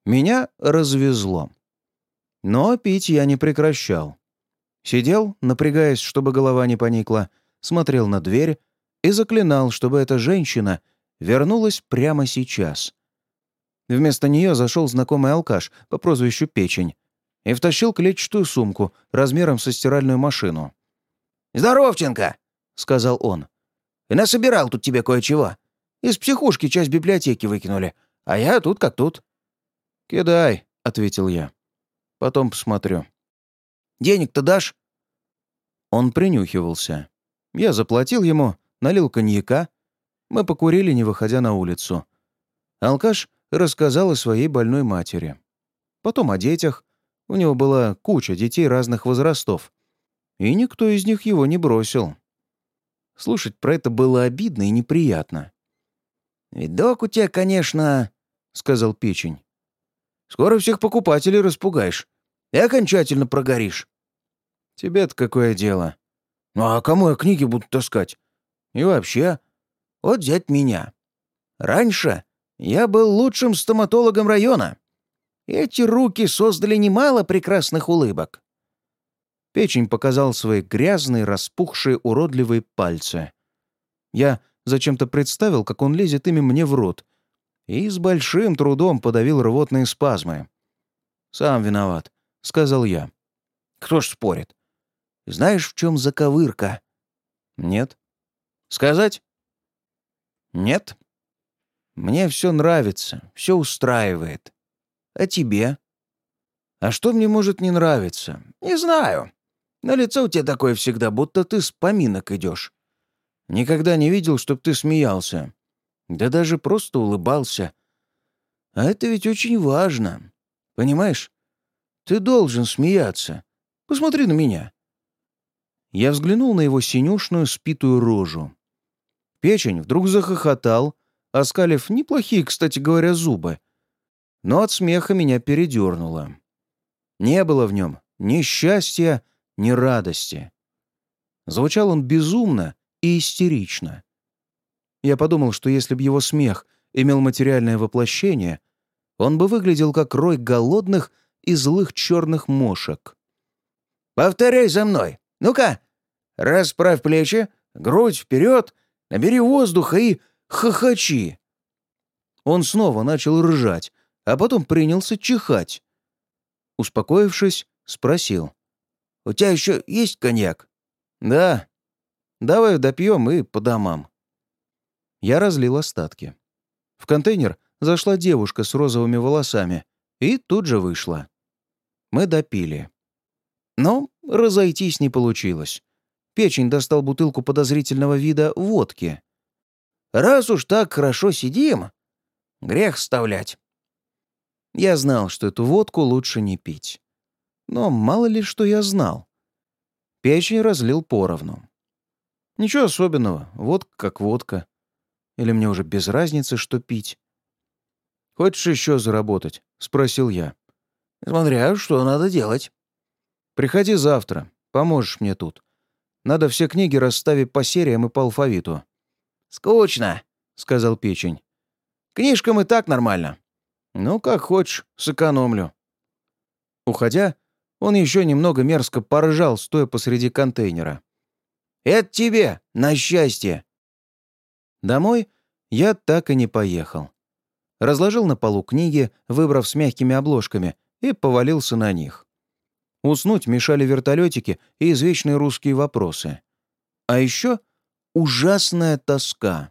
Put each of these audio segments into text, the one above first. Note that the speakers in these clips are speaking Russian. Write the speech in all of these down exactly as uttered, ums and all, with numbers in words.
Меня развезло. Но пить я не прекращал. Сидел, напрягаясь, чтобы голова не поникла, смотрел на дверь и заклинал, чтобы эта женщина вернулась прямо сейчас. Вместо нее зашел знакомый алкаш по прозвищу Печень и втащил клетчатую сумку размером со стиральную машину. «Здоровченко!» — сказал он. «И насобирал тут тебе кое-чего. Из психушки часть библиотеки выкинули, а я тут как тут». «Кидай», — ответил я. «Потом посмотрю». «Денег-то дашь?» Он принюхивался. Я заплатил ему, налил коньяка. Мы покурили, не выходя на улицу. Алкаш рассказал о своей больной матери. Потом о детях. У него была куча детей разных возрастов. И никто из них его не бросил. Слушать про это было обидно и неприятно. «Видок у тебя, конечно...» — сказал Печень. «Скоро всех покупателей распугаешь и окончательно прогоришь». «Тебе-то какое дело?» «Ну а кому я книги буду таскать? И вообще, вот взять меня. Раньше я был лучшим стоматологом района. Эти руки создали немало прекрасных улыбок». Печень показал свои грязные, распухшие, уродливые пальцы. Я зачем-то представил, как он лезет ими мне в рот, и с большим трудом подавил рвотные спазмы. «Сам виноват», — сказал я. «Кто ж спорит? Знаешь, в чем заковырка?» «Нет». «Сказать?» «Нет». «Мне все нравится, все устраивает. А тебе?» «А что мне может не нравиться?» «Не знаю. На лицо у тебя такое всегда, будто ты с поминок идешь». «Никогда не видел, чтоб ты смеялся. Да даже просто улыбался. А это ведь очень важно. Понимаешь? Ты должен смеяться. Посмотри на меня». Я взглянул на его синюшную спитую рожу. Печень вдруг захохотал, оскалив неплохие, кстати говоря, зубы. Но от смеха меня передернуло. Не было в нем ни счастья, ни радости. Звучал он безумно и истерично. Я подумал, что если б его смех имел материальное воплощение, он бы выглядел как рой голодных и злых черных мошек. «Повторяй за мной. Ну-ка, расправь плечи, грудь вперед, набери воздуха и хохочи». Он снова начал ржать, а потом принялся чихать. Успокоившись, спросил. «У тебя еще есть коньяк?» «Да. Давай допьем и по домам». Я разлил остатки. В контейнер зашла девушка с розовыми волосами и тут же вышла. Мы допили. Но разойтись не получилось. Печень достал бутылку подозрительного вида водки. «Раз уж так хорошо сидим, грех вставлять». Я знал, что эту водку лучше не пить. Но мало ли что я знал. Печень разлил поровну. Ничего особенного, водка как водка. Или мне уже без разницы, что пить. «Хочешь еще заработать?» — спросил я. «Смотря, что надо делать». «Приходи завтра, поможешь мне тут. Надо все книги расставить по сериям и по алфавиту». «Скучно», — сказал Печень. «Книжкам и так нормально». «Ну, как хочешь, сэкономлю». Уходя, он еще немного мерзко поржал, стоя посреди контейнера. «Это тебе, на счастье!» Домой я так и не поехал. Разложил на полу книги, выбрав с мягкими обложками, и повалился на них. Уснуть мешали вертолетики и извечные русские вопросы. А еще ужасная тоска.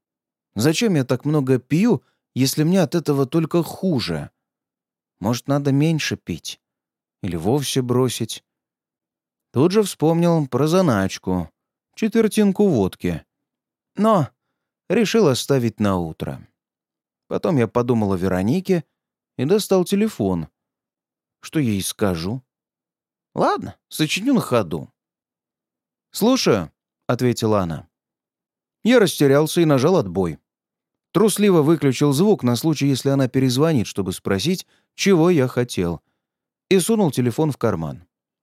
Зачем я так много пью, если мне от этого только хуже? Может, надо меньше пить? Или вовсе бросить? Тут же вспомнил про заначку, четвертинку водки. Но решил оставить на утро. Потом я подумал о Веронике и достал телефон. Что ей скажу? Ладно, сочиню на ходу. «Слушаю», — ответила она. Я растерялся и нажал отбой. Трусливо выключил звук на случай, если она перезвонит, чтобы спросить, чего я хотел, и сунул телефон в карман.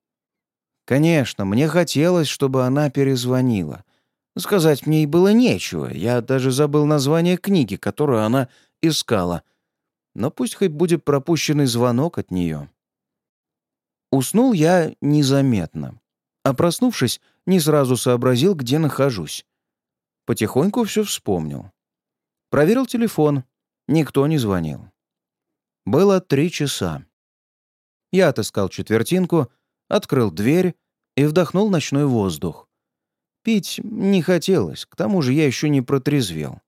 Конечно, мне хотелось, чтобы она перезвонила. Сказать мне ей было нечего, я даже забыл название книги, которую она искала. но пусть хоть будет пропущенный звонок от нее. Уснул я незаметно, а проснувшись, не сразу сообразил, где нахожусь. Потихоньку все вспомнил. Проверил телефон. Никто не звонил. Было три часа. Я отыскал четвертинку, открыл дверь и вдохнул ночной воздух. Пить не хотелось, к тому же я еще не протрезвел.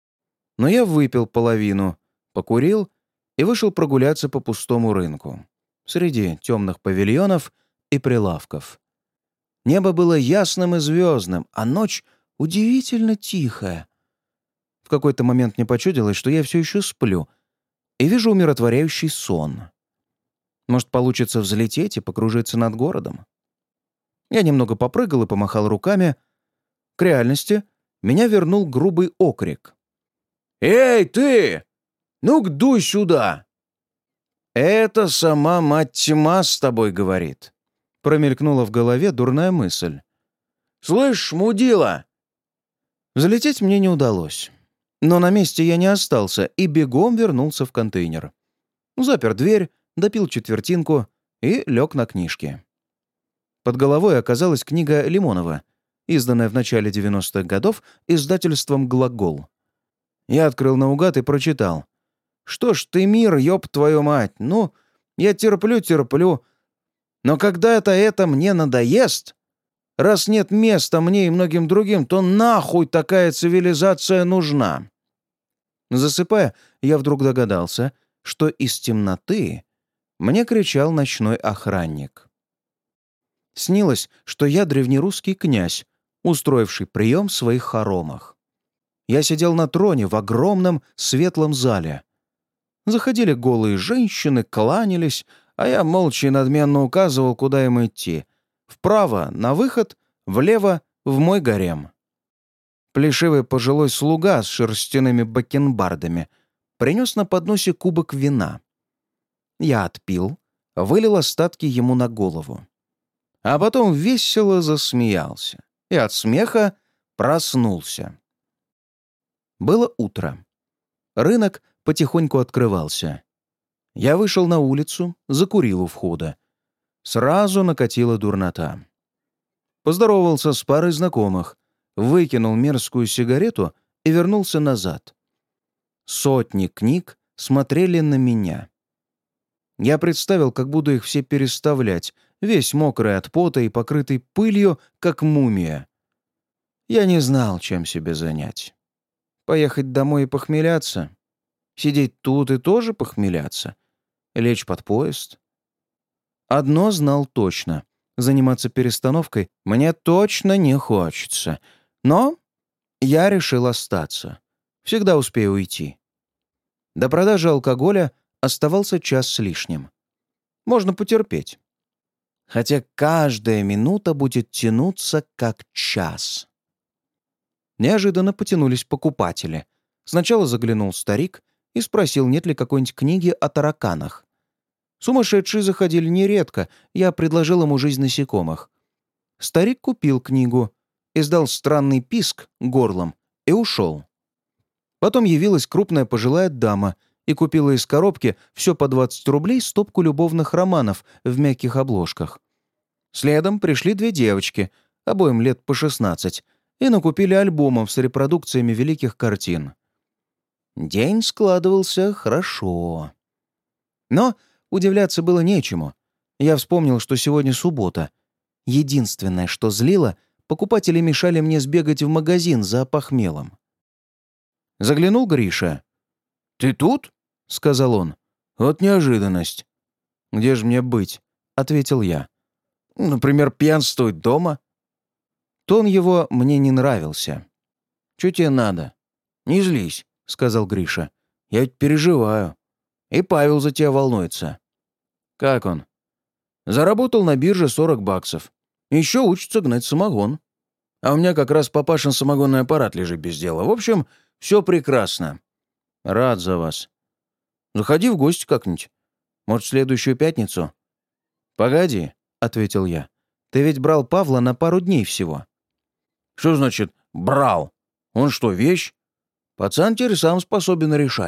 Но я выпил половину, покурил и вышел прогуляться по пустому рынку, среди темных павильонов и прилавков. Небо было ясным и звездным, а ночь удивительно тихая. В какой-то момент мне почудилось, что я все еще сплю, и вижу умиротворяющий сон. Может, получится взлететь и покружиться над городом? Я немного попрыгал и помахал руками. К реальности меня вернул грубый окрик. «Эй, ты! Ну-ка, дуй сюда!» «Это сама мать тьма с тобой говорит», — промелькнула в голове дурная мысль. «Слышь, мудила!» Взлететь мне не удалось. Но на месте я не остался и бегом вернулся в контейнер. Запер дверь, допил четвертинку и лег на книжки. Под головой оказалась книга Лимонова, изданная в начале девяностых годов издательством «Глагол». Я открыл наугад и прочитал. «Что ж ты, мир, ёб твою мать, ну, я терплю-терплю, но когда-то это мне надоест, раз нет места мне и многим другим, то нахуй такая цивилизация нужна?» Засыпая, я вдруг догадался, что из темноты мне кричал ночной охранник. Снилось, что я древнерусский князь, устроивший прием в своих хоромах. Я сидел на троне в огромном светлом зале. Заходили голые женщины, кланялись, а я молча и надменно указывал, куда им идти. Вправо — на выход, влево — в мой гарем. Плешивый пожилой слуга с шерстяными бакенбардами принес на подносе кубок вина. Я отпил, вылил остатки ему на голову. А потом весело засмеялся и от смеха проснулся. Было утро. Рынок потихоньку открывался. Я вышел на улицу, закурил у входа. Сразу накатила дурнота. Поздоровался с парой знакомых, выкинул мерзкую сигарету и вернулся назад. Сотни книг смотрели на меня. Я представил, как буду их все переставлять, весь мокрый от пота и покрытый пылью, как мумия. Я не знал, чем себя занять. Поехать домой и похмеляться? Сидеть тут и тоже похмеляться? Лечь под поезд? Одно знал точно. Заниматься перестановкой мне точно не хочется. Но я решил остаться. Всегда успею уйти. До продажи алкоголя оставался час с лишним. Можно потерпеть. Хотя каждая минута будет тянуться как час. Неожиданно потянулись покупатели. Сначала заглянул старик и спросил, нет ли какой-нибудь книги о тараканах. Сумасшедшие заходили нередко, я предложил ему «Жизнь насекомых». Старик купил книгу, издал странный писк горлом и ушел. Потом явилась крупная пожилая дама и купила из коробки все по двадцать рублей стопку любовных романов в мягких обложках. Следом пришли две девочки, обоим лет по шестнадцать, и накупили альбомов с репродукциями великих картин. День складывался хорошо. Но удивляться было нечему. Я вспомнил, что сегодня суббота. Единственное, что злило, покупатели мешали мне сбегать в магазин за похмелом. Заглянул Гриша. «Ты тут?» — сказал он. «Вот неожиданность». «Где же мне быть?» — ответил я. «Например, пьянствовать дома». Тон его мне не нравился. «Чё тебе надо?» «Не злись», — сказал Гриша. «Я ведь переживаю. И Павел за тебя волнуется». «Как он?» «Заработал на бирже сорок баксов. Еще учится гнать самогон. А у меня как раз папашин самогонный аппарат лежит без дела. В общем, все прекрасно. Рад за вас. Заходи в гости как-нибудь. Может, в следующую пятницу?» «Погоди», — ответил я. «Ты ведь брал Павла на пару дней всего». «Что значит «брал»? Он что, вещь? Пацан теперь сам способен решать.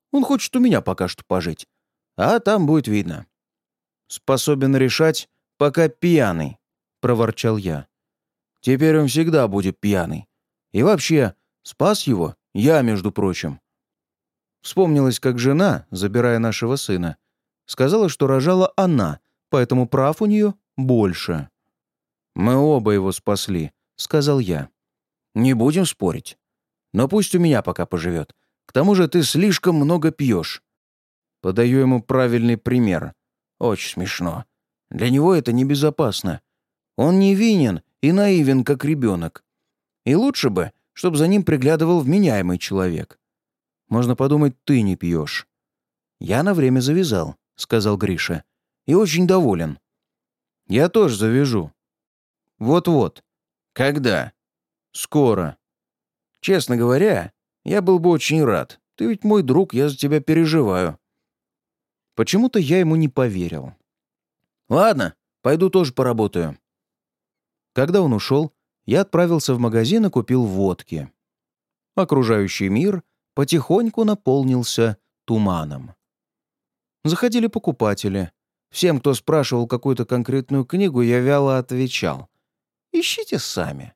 Он хочет у меня пока что пожить. А там будет видно. Способен решать, пока пьяный, — проворчал я. Теперь он всегда будет пьяный. И вообще, спас его я, между прочим. Вспомнилось, как жена, забирая нашего сына, сказала, что рожала она, поэтому прав у нее больше. «Мы оба его спасли», — сказал я. «Не будем спорить. Но пусть у меня пока поживет. К тому же ты слишком много пьешь». Подаю ему правильный пример. Очень смешно. Для него это небезопасно. Он невинен и наивен, как ребенок. И лучше бы, чтобы за ним приглядывал вменяемый человек. Можно подумать, ты не пьешь. «Я на время завязал», — сказал Гриша. «И очень доволен». «Я тоже завяжу». «Вот-вот». «Когда?» «Скоро». «Честно говоря, я был бы очень рад. Ты ведь мой друг, я за тебя переживаю». Почему-то я ему не поверил. «Ладно, пойду тоже поработаю». Когда он ушел, я отправился в магазин и купил водки. Окружающий мир потихоньку наполнился туманом. Заходили покупатели. Всем, кто спрашивал какую-то конкретную книгу, я вяло отвечал: «Ищите сами».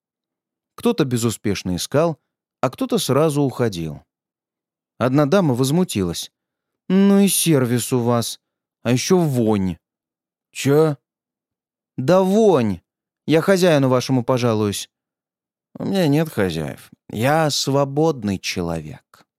Кто-то безуспешно искал, а кто-то сразу уходил. Одна дама возмутилась: «Ну и сервис у вас. А еще вонь». «Чё?» «Да вонь! Я хозяину вашему пожалуюсь». «У меня нет хозяев. Я свободный человек».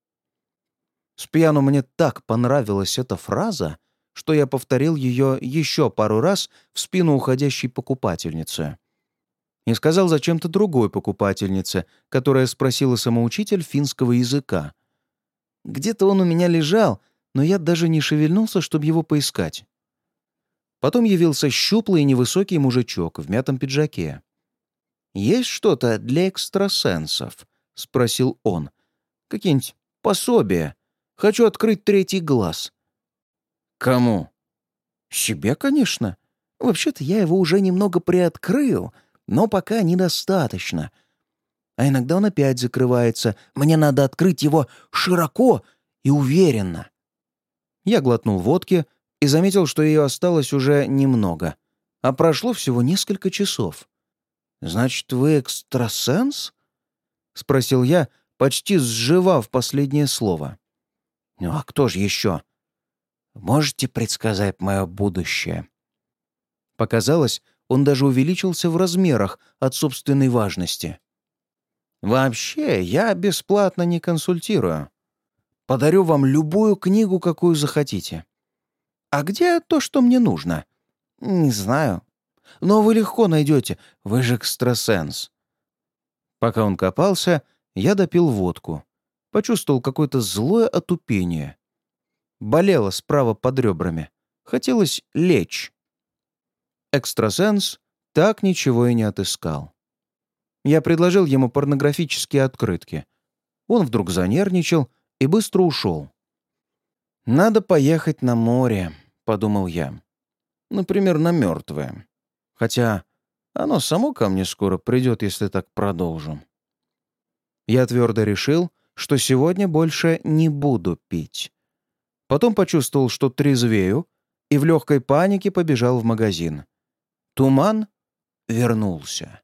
Спьяну мне так понравилась эта фраза, что я повторил ее еще пару раз в спину уходящей покупательницы. И сказал зачем-то другой покупательнице, которая спросила самоучитель финского языка. Где-то он у меня лежал, но я даже не шевельнулся, чтобы его поискать. Потом явился щуплый и невысокий мужичок в мятом пиджаке. «Есть что-то для экстрасенсов?» — спросил он. «Какие-нибудь пособия? Хочу открыть третий глаз». «Кому?» «Себе, конечно. Вообще-то я его уже немного приоткрыл, но пока недостаточно. А иногда он опять закрывается. Мне надо открыть его широко и уверенно». Я глотнул водки и заметил, что ее осталось уже немного, а прошло всего несколько часов. «Значит, вы экстрасенс?» — спросил я, почти сживав последнее слово. «Ну а кто же еще?» «Можете предсказать мое будущее?» Показалось, он даже увеличился в размерах от собственной важности. «Вообще, я бесплатно не консультирую. Подарю вам любую книгу, какую захотите». «А где то, что мне нужно?» «Не знаю. Но вы легко найдете. Вы же экстрасенс». Пока он копался, я допил водку. Почувствовал какое-то злое отупение. Болело справа под ребрами. Хотелось лечь. Экстрасенс так ничего и не отыскал. Я предложил ему порнографические открытки. Он вдруг занервничал и быстро ушел. «Надо поехать на море», — подумал я. «Например, на мертвое. Хотя оно само ко мне скоро придет, если так продолжу». Я твердо решил, что сегодня больше не буду пить. Потом почувствовал, что трезвею, и в легкой панике побежал в магазин. Туман вернулся.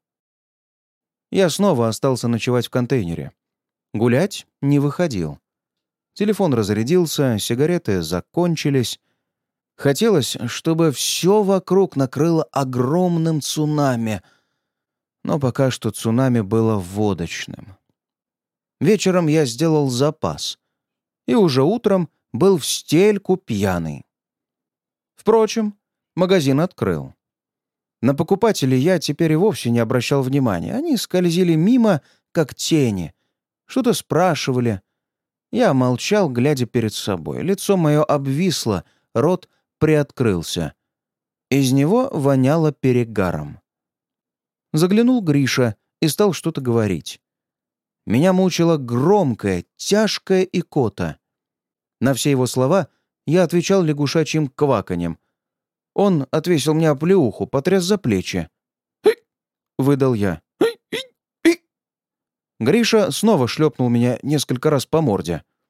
Я снова остался ночевать в контейнере. Гулять не выходил. Телефон разрядился, сигареты закончились. Хотелось, чтобы все вокруг накрыло огромным цунами. Но пока что цунами было водочным. Вечером я сделал запас. И уже утром был в стельку пьяный. Впрочем, магазин открыл. На покупателей я теперь и вовсе не обращал внимания. Они скользили мимо, как тени. Что-то спрашивали. Я молчал, глядя перед собой. Лицо мое обвисло, рот приоткрылся. Из него воняло перегаром. Заглянул Гриша и стал что-то говорить. Меня мучила громкая, тяжкая икота. На все его слова я отвечал лягушачьим кваканьем. Он отвесил мне оплеуху, потряс за плечи. «Хы!» — выдал я. «Хы! Хы! Хы!» Гриша снова шлепнул меня несколько раз по морде.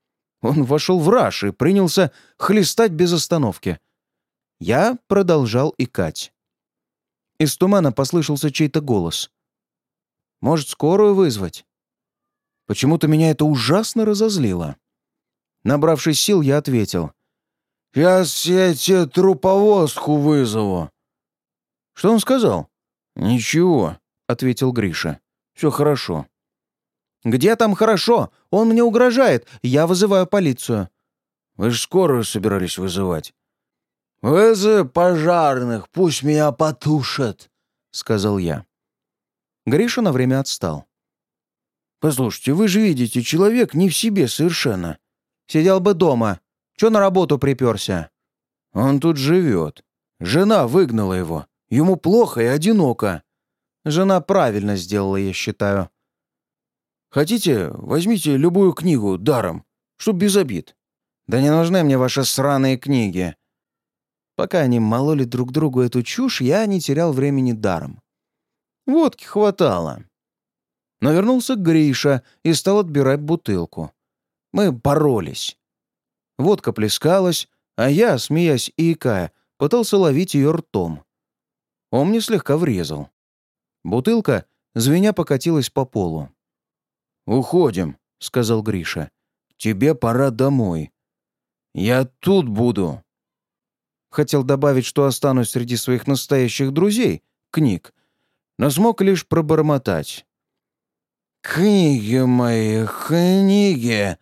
Он вошел в раж и принялся хлестать без остановки. Я продолжал икать. Из тумана послышался чей-то голос. «Может, скорую вызвать?» Почему-то меня это ужасно разозлило. Набравшись сил, я ответил. «Сейчас я тебе труповозку вызову». «Что он сказал?» «Ничего», — ответил Гриша. «Все хорошо». «Где там хорошо? Он мне угрожает. Я вызываю полицию». «Вы же скорую собирались вызывать». «Вызови пожарных, пусть меня потушат», — сказал я. Гриша на время отстал. «Послушайте, вы же видите, человек не в себе совершенно. Сидел бы дома. Чё на работу приперся?» «Он тут живет. Жена выгнала его. Ему плохо и одиноко». «Жена правильно сделала, я считаю». «Хотите, возьмите любую книгу даром, чтоб без обид». «Да не нужны мне ваши сраные книги». Пока они мололи друг другу эту чушь, я не терял времени даром. Водки хватало. Но вернулся Гриша и стал отбирать бутылку. Мы боролись. Водка плескалась, а я, смеясь и икая, пытался ловить ее ртом. Он мне слегка врезал. Бутылка, звеня, покатилась по полу. «Уходим», — сказал Гриша. «Тебе пора домой». «Я тут буду». Хотел добавить, что останусь среди своих настоящих друзей, книг, но смог лишь пробормотать. «Книги мои, книги!»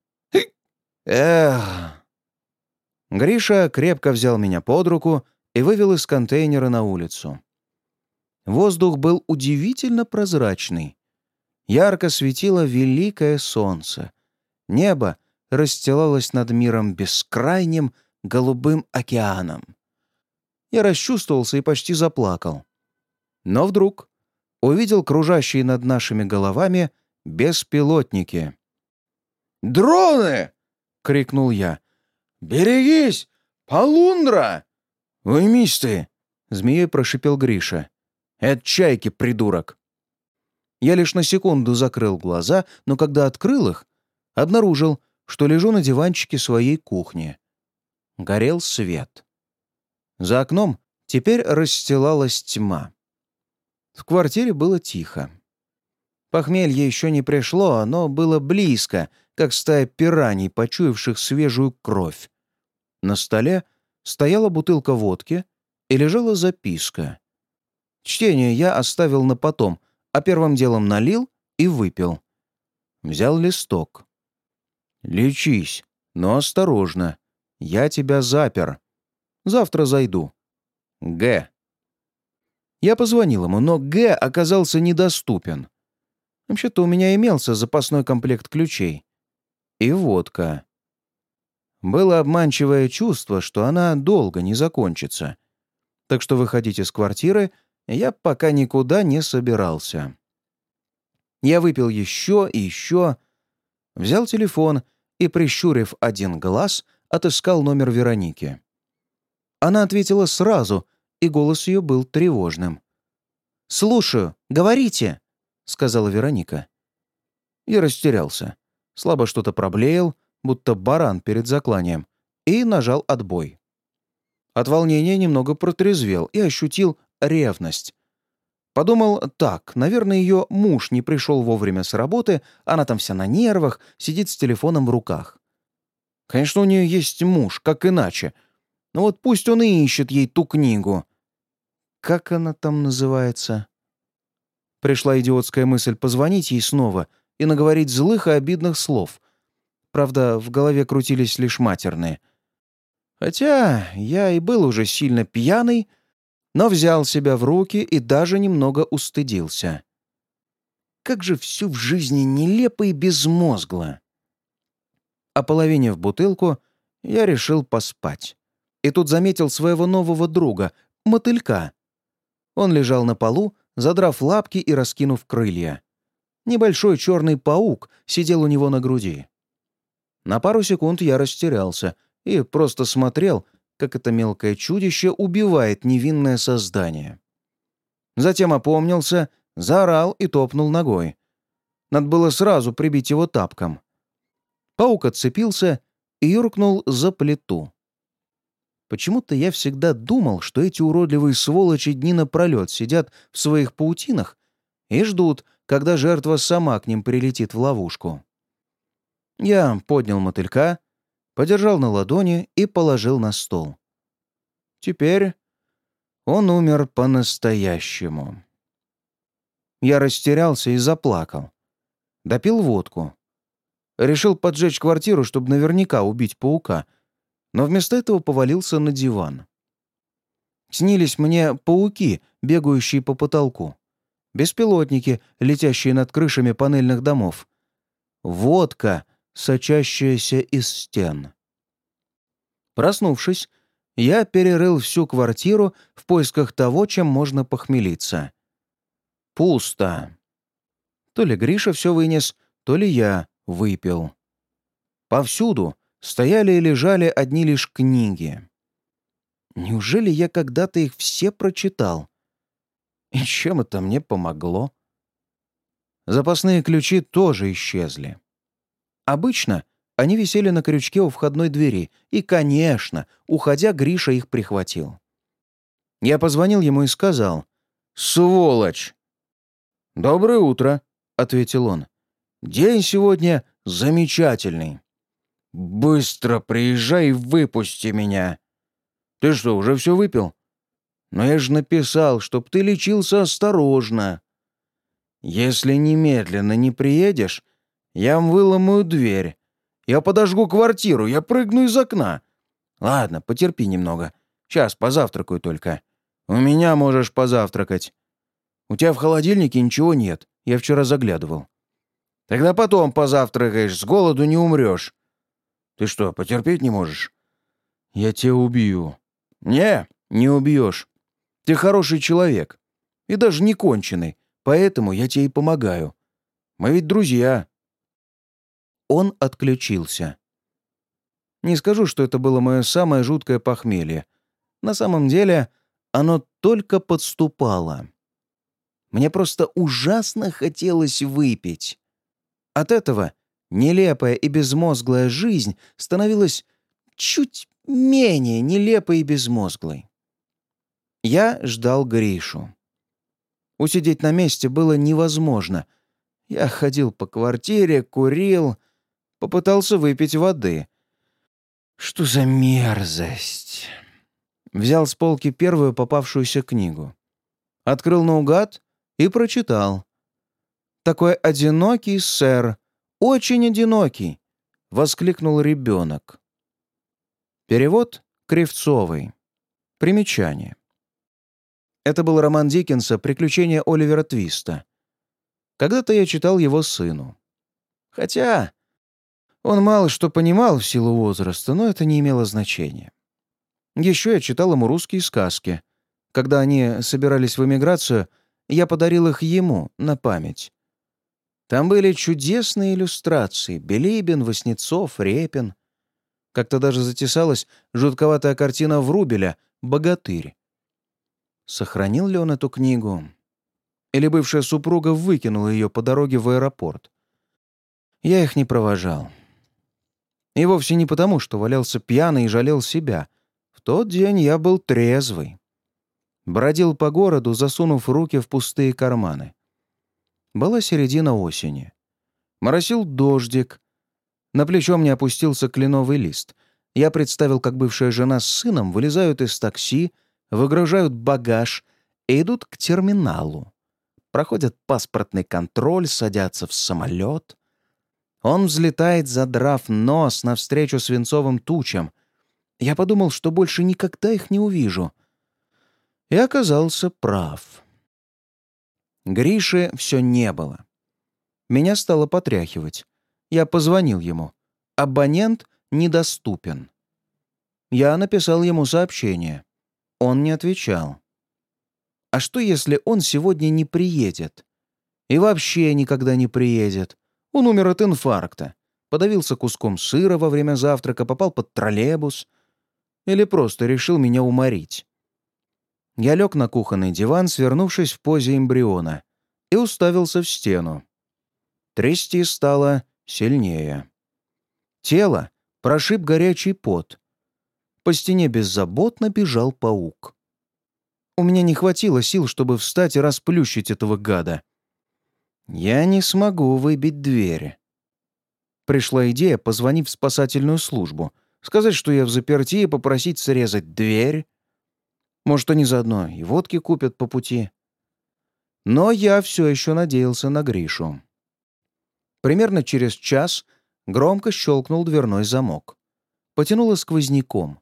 Эх. Гриша крепко взял меня под руку и вывел из контейнера на улицу. Воздух был удивительно прозрачный. Ярко светило великое солнце. Небо расстилалось над миром бескрайним голубым океаном. Я расчувствовался и почти заплакал. Но вдруг увидел кружащие над нашими головами беспилотники. «Дроны!» — крикнул я. «Берегись! Полундра!» «Уймись ты!» — змеей прошипел Гриша. «Это чайки, придурок!» Я лишь на секунду закрыл глаза, но когда открыл их, обнаружил, что лежу на диванчике своей кухни. Горел свет. За окном теперь расстилалась тьма. В квартире было тихо. Похмелье еще не пришло, но было близко, как стая пираний, почуявших свежую кровь. На столе стояла бутылка водки и лежала записка. Чтение я оставил на потом, а первым делом налил и выпил. Взял листок. «Лечись, но осторожно. Я тебя запер. Завтра зайду. Г». Я позвонил ему, но Г оказался недоступен. Вообще-то у меня имелся запасной комплект ключей. И водка. Было обманчивое чувство, что она долго не закончится. Так что выходить из квартиры я пока никуда не собирался. Я выпил еще и еще, взял телефон и, прищурив один глаз, отыскал номер Вероники. Она ответила сразу, и голос ее был тревожным. «Слушаю, говорите», — сказала Вероника. Я растерялся, слабо что-то проблеял, будто баран перед закланием, и нажал отбой. От волнения немного протрезвел и ощутил ревность. Подумал, так, наверное, ее муж не пришел вовремя с работы, она там вся на нервах, сидит с телефоном в руках. Конечно, у нее есть муж, как иначе. Но вот пусть он и ищет ей ту книгу. Как она там называется? Пришла идиотская мысль позвонить ей снова и наговорить злых и обидных слов. Правда, в голове крутились лишь матерные. Хотя я и был уже сильно пьяный, но взял себя в руки и даже немного устыдился. Как же все в жизни нелепо и безмозгло. Ополовинив бутылку, я решил поспать. И тут заметил своего нового друга, мотылька. Он лежал на полу, задрав лапки и раскинув крылья. Небольшой черный паук сидел у него на груди. На пару секунд я растерялся и просто смотрел, как это мелкое чудище убивает невинное создание. Затем опомнился, заорал и топнул ногой. Надо было сразу прибить его тапком. Паук отцепился и юркнул за плиту. Почему-то я всегда думал, что эти уродливые сволочи дни напролет сидят в своих паутинах и ждут, когда жертва сама к ним прилетит в ловушку. Я поднял мотылька, подержал на ладони и положил на стол. Теперь он умер по-настоящему. Я растерялся и заплакал. Допил водку. Решил поджечь квартиру, чтобы наверняка убить паука, но вместо этого повалился на диван. Снились мне пауки, бегающие по потолку, беспилотники, летящие над крышами панельных домов, водка, сочащаяся из стен. Проснувшись, я перерыл всю квартиру в поисках того, чем можно похмелиться. Пусто. То ли Гриша все вынес, то ли я выпил. Повсюду стояли и лежали одни лишь книги. Неужели я когда-то их все прочитал? И чем это мне помогло? Запасные ключи тоже исчезли. Обычно они висели на крючке у входной двери, и, конечно, уходя, Гриша их прихватил. Я позвонил ему и сказал: «Сволочь!» «Доброе утро», — ответил он. «День сегодня замечательный. Быстро приезжай и выпусти меня». «Ты что, уже все выпил?» «Но я же написал, чтоб ты лечился осторожно. Если немедленно не приедешь, я вам выломаю дверь. Я подожгу квартиру, я прыгну из окна. Ладно, потерпи немного. Сейчас позавтракаю только. У меня можешь позавтракать. У тебя в холодильнике ничего нет. Я вчера заглядывал. Тогда потом позавтракаешь, с голоду не умрешь. Ты что, потерпеть не можешь? Я тебя убью. Не, не убьешь. Ты хороший человек. И даже не конченый. Поэтому я тебе и помогаю. Мы ведь друзья». Он отключился. Не скажу, что это было мое самое жуткое похмелье. На самом деле, оно только подступало. Мне просто ужасно хотелось выпить. От этого нелепая и безмозглая жизнь становилась чуть менее нелепой и безмозглой. Я ждал Гришу. Усидеть на месте было невозможно. Я ходил по квартире, курил, попытался выпить воды. Что за мерзость? Взял с полки первую попавшуюся книгу. Открыл наугад и прочитал. «Такой одинокий, сэр, очень одинокий!» — воскликнул ребенок. Перевод Кривцовой. Примечание. Это был роман Диккенса «Приключения Оливера Твиста». Когда-то я читал его сыну. Хотя он мало что понимал в силу возраста, но это не имело значения. Еще я читал ему русские сказки. Когда они собирались в эмиграцию, я подарил их ему на память. Там были чудесные иллюстрации — Билибин, Васнецов, Репин. Как-то даже затесалась жутковатая картина Врубеля «Богатырь». Сохранил ли он эту книгу? Или бывшая супруга выкинула ее по дороге в аэропорт? Я их не провожал. И вовсе не потому, что валялся пьяный и жалел себя. В тот день я был трезвый. Бродил по городу, засунув руки в пустые карманы. Была середина осени. Моросил дождик. На плечо мне опустился кленовый лист. Я представил, как бывшая жена с сыном вылезают из такси, выгружают багаж и идут к терминалу. Проходят паспортный контроль, садятся в самолет. Он взлетает, задрав нос навстречу свинцовым тучам. Я подумал, что больше никогда их не увижу. И оказался прав. Гриши все не было. Меня стало потряхивать. Я позвонил ему. Абонент недоступен. Я написал ему сообщение. Он не отвечал. А что, если он сегодня не приедет? И вообще никогда не приедет. Он умер от инфаркта. Подавился куском сыра во время завтрака, попал под троллейбус. Или просто решил меня уморить. Я лег на кухонный диван, свернувшись в позе эмбриона, и уставился в стену. Трясти стало сильнее. Тело прошиб горячий пот. По стене беззаботно бежал паук. У меня не хватило сил, чтобы встать и расплющить этого гада. Я не смогу выбить дверь. Пришла идея позвонить в спасательную службу, сказать, что я в заперти, и попросить срезать дверь. Может, они заодно и водки купят по пути. Но я все еще надеялся на Гришу. Примерно через час громко щелкнул дверной замок. Потянуло сквозняком.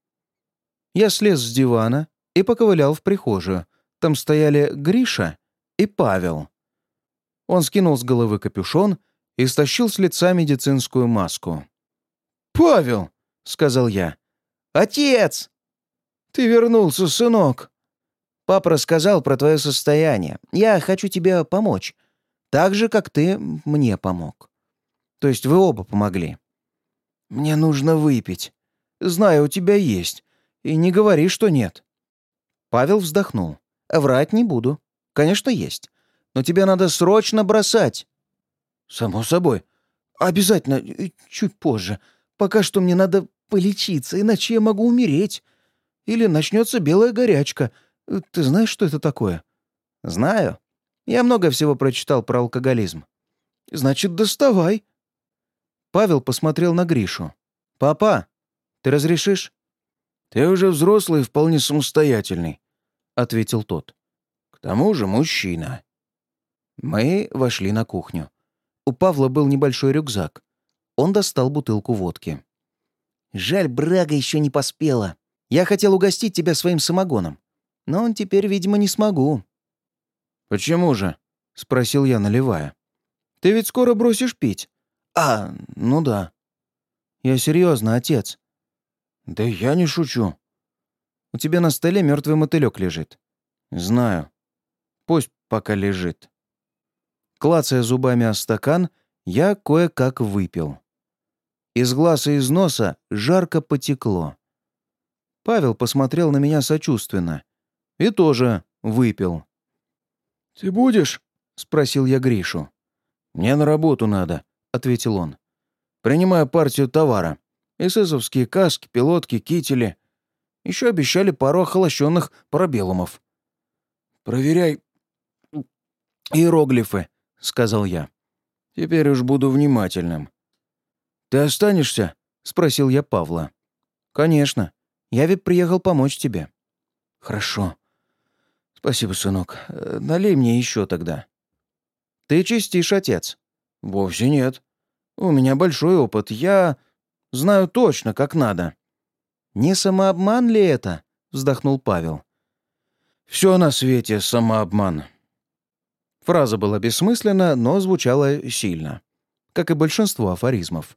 Я слез с дивана и поковылял в прихожую. Там стояли Гриша и Павел. Он скинул с головы капюшон и стащил с лица медицинскую маску. «Павел!» — сказал я. «Отец! Ты вернулся, сынок!» «Папа рассказал про твое состояние. Я хочу тебе помочь. Так же, как ты мне помог. То есть вы оба помогли. Мне нужно выпить. Знаю, у тебя есть. И не говори, что нет». Павел вздохнул. «Врать не буду. Конечно, есть. Но тебе надо срочно бросать». «Само собой. Обязательно. Чуть позже. Пока что мне надо полечиться, иначе я могу умереть. Или начнется белая горячка. Ты знаешь, что это такое?» «Знаю. Я много всего прочитал про алкоголизм». «Значит, доставай». Павел посмотрел на Гришу. «Папа, ты разрешишь?» «Ты уже взрослый и вполне самостоятельный», — ответил тот. «К тому же мужчина». Мы вошли на кухню. У Павла был небольшой рюкзак. Он достал бутылку водки. «Жаль, брага еще не поспела. Я хотел угостить тебя своим самогоном. Но он теперь, видимо, не смогу». «Почему же?» — спросил я, наливая. «Ты ведь скоро бросишь пить». «А, ну да». «Я серьезно, отец». «Да я не шучу». «У тебя на столе мертвый мотылек лежит». «Знаю. Пусть пока лежит». Клацая зубами о стакан, я кое-как выпил. Из глаз и из носа жарко потекло. Павел посмотрел на меня сочувственно и тоже выпил. «Ты будешь?» — спросил я Гришу. «Мне на работу надо», — ответил он. «Принимаю партию товара. Эсэсовские каски, пилотки, кители. Еще обещали пару охолощенных парабеллумов». «Проверяй иероглифы», — сказал я. «Теперь уж буду внимательным». «Ты останешься?» — спросил я Павла. «Конечно. Я ведь приехал помочь тебе». «Хорошо. Спасибо, сынок. Налей мне еще тогда». «Ты чистишь, отец?» «Вовсе нет. У меня большой опыт. Я знаю точно, как надо». «Не самообман ли это?» — вздохнул Павел. «Все на свете самообман». Фраза была бессмысленна, но звучала сильно, как и большинство афоризмов.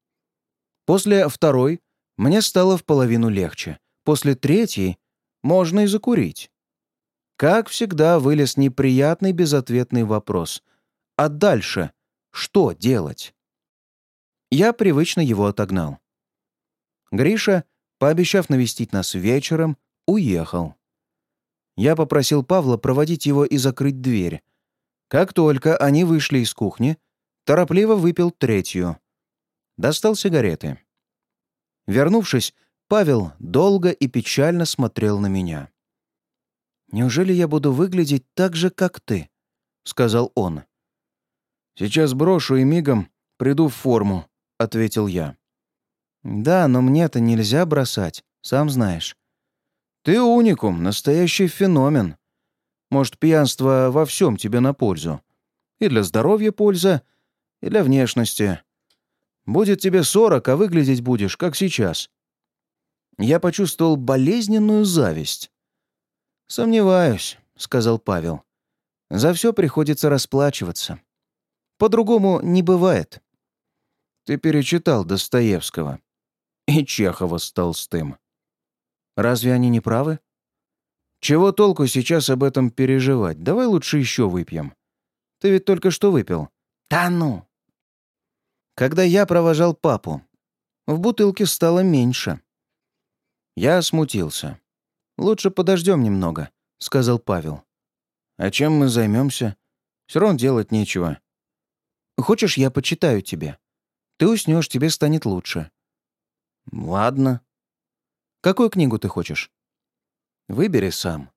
После второй мне стало в половину легче. После третьей можно и закурить. Как всегда, вылез неприятный безответный вопрос. А дальше что делать? Я привычно его отогнал. Гриша, пообещав навестить нас вечером, уехал. Я попросил Павла проводить его и закрыть дверь. Как только они вышли из кухни, торопливо выпил третью. Достал сигареты. Вернувшись, Павел долго и печально смотрел на меня. «Неужели я буду выглядеть так же, как ты?» — сказал он. «Сейчас брошу и мигом приду в форму», — ответил я. «Да, но мне-то нельзя бросать, сам знаешь. Ты уникум, настоящий феномен. Может, пьянство во всем тебе на пользу. И для здоровья польза, и для внешности. Будет тебе сорок, а выглядеть будешь, как сейчас». Я почувствовал болезненную зависть. «Сомневаюсь», — сказал Павел. «За все приходится расплачиваться. По-другому не бывает». «Ты перечитал Достоевского и Чехова с Толстым. Разве они не правы? Чего толку сейчас об этом переживать? Давай лучше еще выпьем. Ты ведь только что выпил». «Да ну!» Когда я провожал папу, в бутылке стало меньше. Я смутился. «Лучше подождем немного», — сказал Павел. «А чем мы займемся? Все равно делать нечего». «Хочешь, я почитаю тебе?» Ты уснешь, тебе станет лучше». «Ладно». «Какую книгу ты хочешь?» «Выбери сам».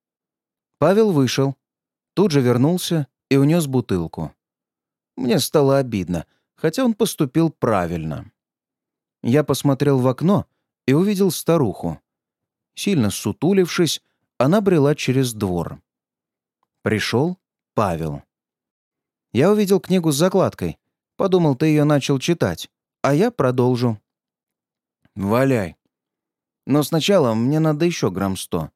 Павел вышел, тут же вернулся и унес бутылку. Мне стало обидно, хотя он поступил правильно. Я посмотрел в окно и увидел старуху. Сильно сутулившись, она брела через двор. Пришел Павел. Я увидел книгу с закладкой. Подумал, ты ее начал читать, а я продолжу. «Валяй. Но сначала мне надо еще грамм сто».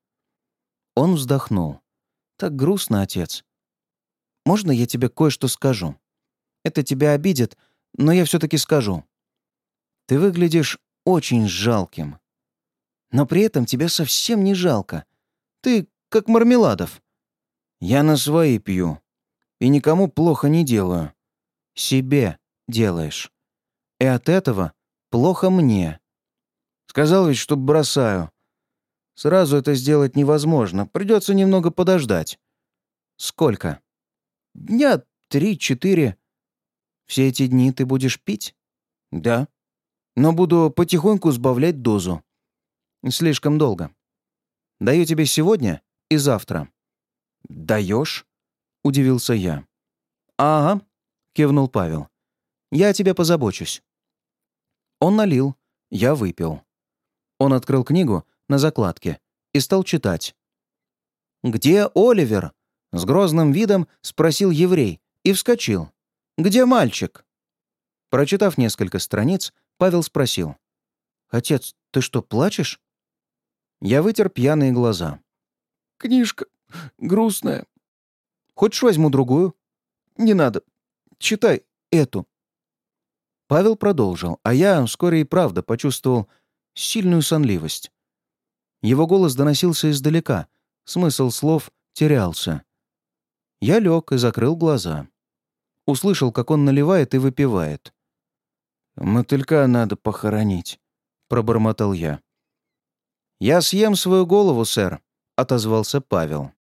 Он вздохнул. «Так грустно, отец. Можно я тебе кое-что скажу? Это тебя обидит, но я все-таки скажу. Ты выглядишь очень жалким. Но при этом тебя совсем не жалко. Ты как Мармеладов. Я на свои пью. И никому плохо не делаю. Себе делаешь. И от этого плохо мне. Сказал ведь, что бросаю. Сразу это сделать невозможно. Придется немного подождать». Сколько? «Дня три-четыре». Все эти дни ты будешь пить? «Да. Но буду потихоньку сбавлять дозу». Слишком долго. Даю тебе сегодня и завтра». «Даешь?» — удивился я. «Ага», — кивнул Павел. «Я о тебе позабочусь». Он налил, я выпил. Он открыл книгу на закладке и стал читать. «Где Оливер?» — с грозным видом спросил еврей и вскочил. «Где мальчик?» Прочитав несколько страниц, Павел спросил. «Отец, ты что, плачешь?» Я вытер пьяные глаза. «Книжка грустная». «Хочешь, возьму другую?» «Не надо. Читай эту». Павел продолжил, а я вскоре и правда почувствовал сильную сонливость. Его голос доносился издалека, смысл слов терялся. Я лег и закрыл глаза. Услышал, как он наливает и выпивает. «Мотылька надо похоронить», — пробормотал я. «Я съем свою голову, сэр», — отозвался Павел.